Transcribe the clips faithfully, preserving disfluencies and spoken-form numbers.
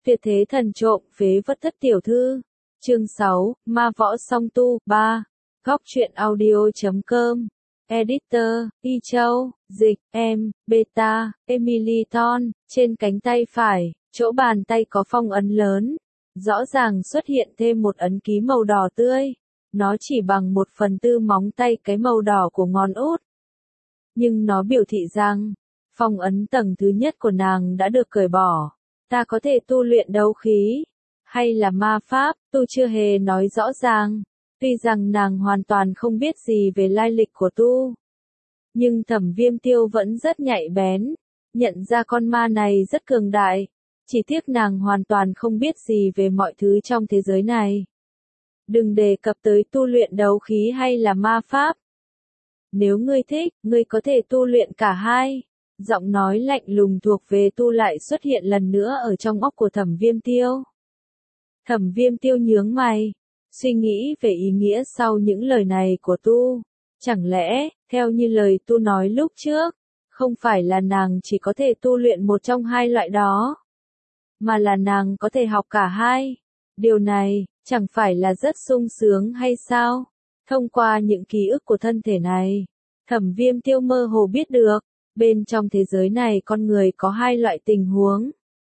Tuyệt thế thần trộm phế vật thất tiểu thư. Chương sáu, ma võ song tu, ba. Góc truyện audio chấm com. Editor, Y Châu, dịch, em, Beta, Emily Thon, trên cánh tay phải, chỗ bàn tay có phong ấn lớn. Rõ ràng xuất hiện thêm một ấn ký màu đỏ tươi. Nó chỉ bằng một phần tư móng tay cái màu đỏ của ngón út. Nhưng nó biểu thị rằng, phong ấn tầng thứ nhất của nàng đã được cởi bỏ. Ta có thể tu luyện đấu khí, hay là ma pháp, tu chưa hề nói rõ ràng. Tuy rằng nàng hoàn toàn không biết gì về lai lịch của tu. Nhưng Thẩm Viêm Tiêu vẫn rất nhạy bén, nhận ra con ma này rất cường đại. Chỉ tiếc nàng hoàn toàn không biết gì về mọi thứ trong thế giới này. Đừng đề cập tới tu luyện đấu khí hay là ma pháp. Nếu ngươi thích, ngươi có thể tu luyện cả hai. Giọng nói lạnh lùng thuộc về tu lại xuất hiện lần nữa ở trong óc của Thẩm Viêm Tiêu. Thẩm Viêm Tiêu nhướng mày, suy nghĩ về ý nghĩa sau những lời này của tu. Chẳng lẽ, theo như lời tu nói lúc trước, không phải là nàng chỉ có thể tu luyện một trong hai loại đó, mà là nàng có thể học cả hai. Điều này, chẳng phải là rất sung sướng hay sao? Thông qua những ký ức của thân thể này, Thẩm Viêm Tiêu mơ hồ biết được, bên trong thế giới này con người có hai loại tình huống.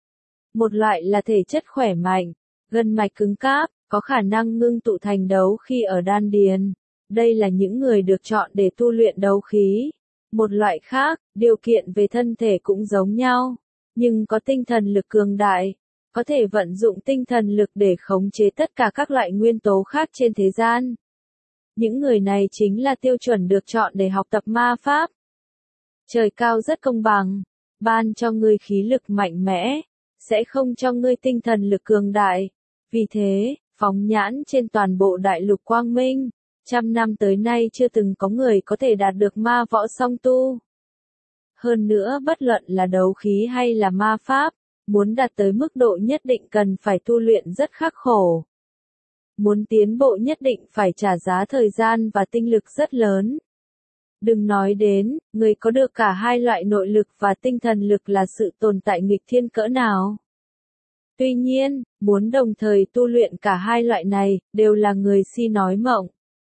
Một loại là thể chất khỏe mạnh, gân mạch cứng cáp, có khả năng ngưng tụ thành đấu khí ở đan điền. Đây là những người được chọn để tu luyện đấu khí. Một loại khác, điều kiện về thân thể cũng giống nhau, nhưng có tinh thần lực cường đại, có thể vận dụng tinh thần lực để khống chế tất cả các loại nguyên tố khác trên thế gian. Những người này chính là tiêu chuẩn được chọn để học tập ma pháp. Trời cao rất công bằng, ban cho ngươi khí lực mạnh mẽ, sẽ không cho ngươi tinh thần lực cường đại. Vì thế, phóng nhãn trên toàn bộ đại lục quang minh, trăm năm tới nay chưa từng có người có thể đạt được ma võ song tu. Hơn nữa bất luận là đấu khí hay là ma pháp, muốn đạt tới mức độ nhất định cần phải tu luyện rất khắc khổ. Muốn tiến bộ nhất định phải trả giá thời gian và tinh lực rất lớn. Đừng nói đến, người có được cả hai loại nội lực và tinh thần lực là sự tồn tại nghịch thiên cỡ nào. Tuy nhiên, muốn đồng thời tu luyện cả hai loại này, đều là người si nói mộng.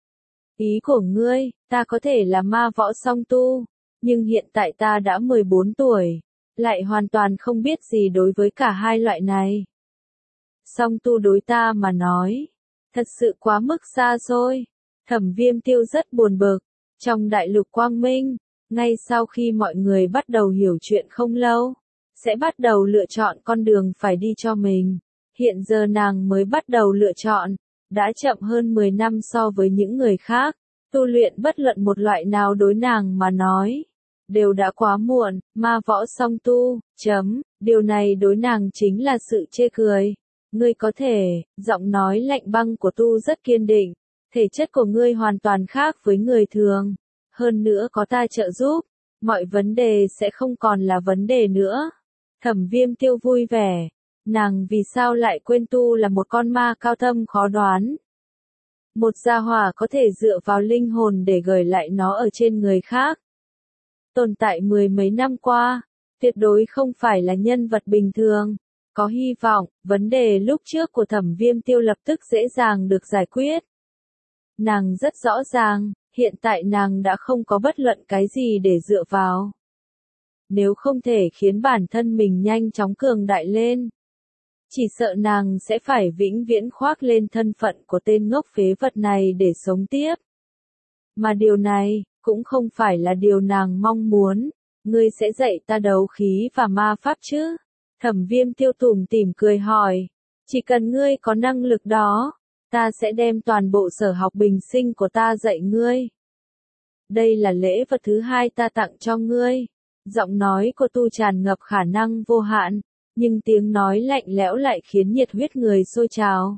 Ý của ngươi, ta có thể là ma võ song tu, nhưng hiện tại ta đã mười bốn tuổi, lại hoàn toàn không biết gì đối với cả hai loại này. Song tu đối ta mà nói, thật sự quá mức xa xôi. Thẩm Viêm Tiêu rất buồn bực. Trong đại lục quang minh, ngay sau khi mọi người bắt đầu hiểu chuyện không lâu, sẽ bắt đầu lựa chọn con đường phải đi cho mình. Hiện giờ nàng mới bắt đầu lựa chọn, đã chậm hơn mười năm so với những người khác. Tu luyện bất luận một loại nào đối nàng mà nói, đều đã quá muộn. Ma võ song tu, chấm, điều này đối nàng chính là sự chê cười. Ngươi có thể, giọng nói lạnh băng của tu rất kiên định. Thể chất của ngươi hoàn toàn khác với người thường. Hơn nữa có ta trợ giúp, mọi vấn đề sẽ không còn là vấn đề nữa. Thẩm Viêm Tiêu vui vẻ. Nàng vì sao lại quên tu là một con ma cao thâm khó đoán. Một gia hỏa có thể dựa vào linh hồn để gửi lại nó ở trên người khác. Tồn tại mười mấy năm qua, tuyệt đối không phải là nhân vật bình thường. Có hy vọng, vấn đề lúc trước của Thẩm Viêm Tiêu lập tức dễ dàng được giải quyết. Nàng rất rõ ràng, hiện tại nàng đã không có bất luận cái gì để dựa vào. Nếu không thể khiến bản thân mình nhanh chóng cường đại lên, chỉ sợ nàng sẽ phải vĩnh viễn khoác lên thân phận của tên ngốc phế vật này để sống tiếp. Mà điều này, cũng không phải là điều nàng mong muốn. Ngươi sẽ dạy ta đấu khí và ma pháp chứ? Thẩm Viêm Tiêu tủm tỉm cười hỏi. Chỉ cần ngươi có năng lực đó, ta sẽ đem toàn bộ sở học bình sinh của ta dạy ngươi. Đây là lễ vật thứ hai ta tặng cho ngươi. Giọng nói của tu tràn ngập khả năng vô hạn, nhưng tiếng nói lạnh lẽo lại khiến nhiệt huyết người sôi trào.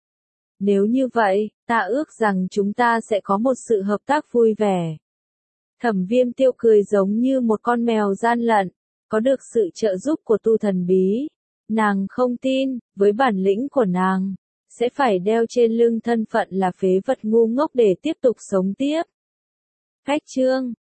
Nếu như vậy, ta ước rằng chúng ta sẽ có một sự hợp tác vui vẻ. Thẩm Viêm Tiêu cười giống như một con mèo gian lận, có được sự trợ giúp của tu thần bí. Nàng không tin, với bản lĩnh của nàng, sẽ phải đeo trên lưng thân phận là phế vật ngu ngốc để tiếp tục sống tiếp. Cách chương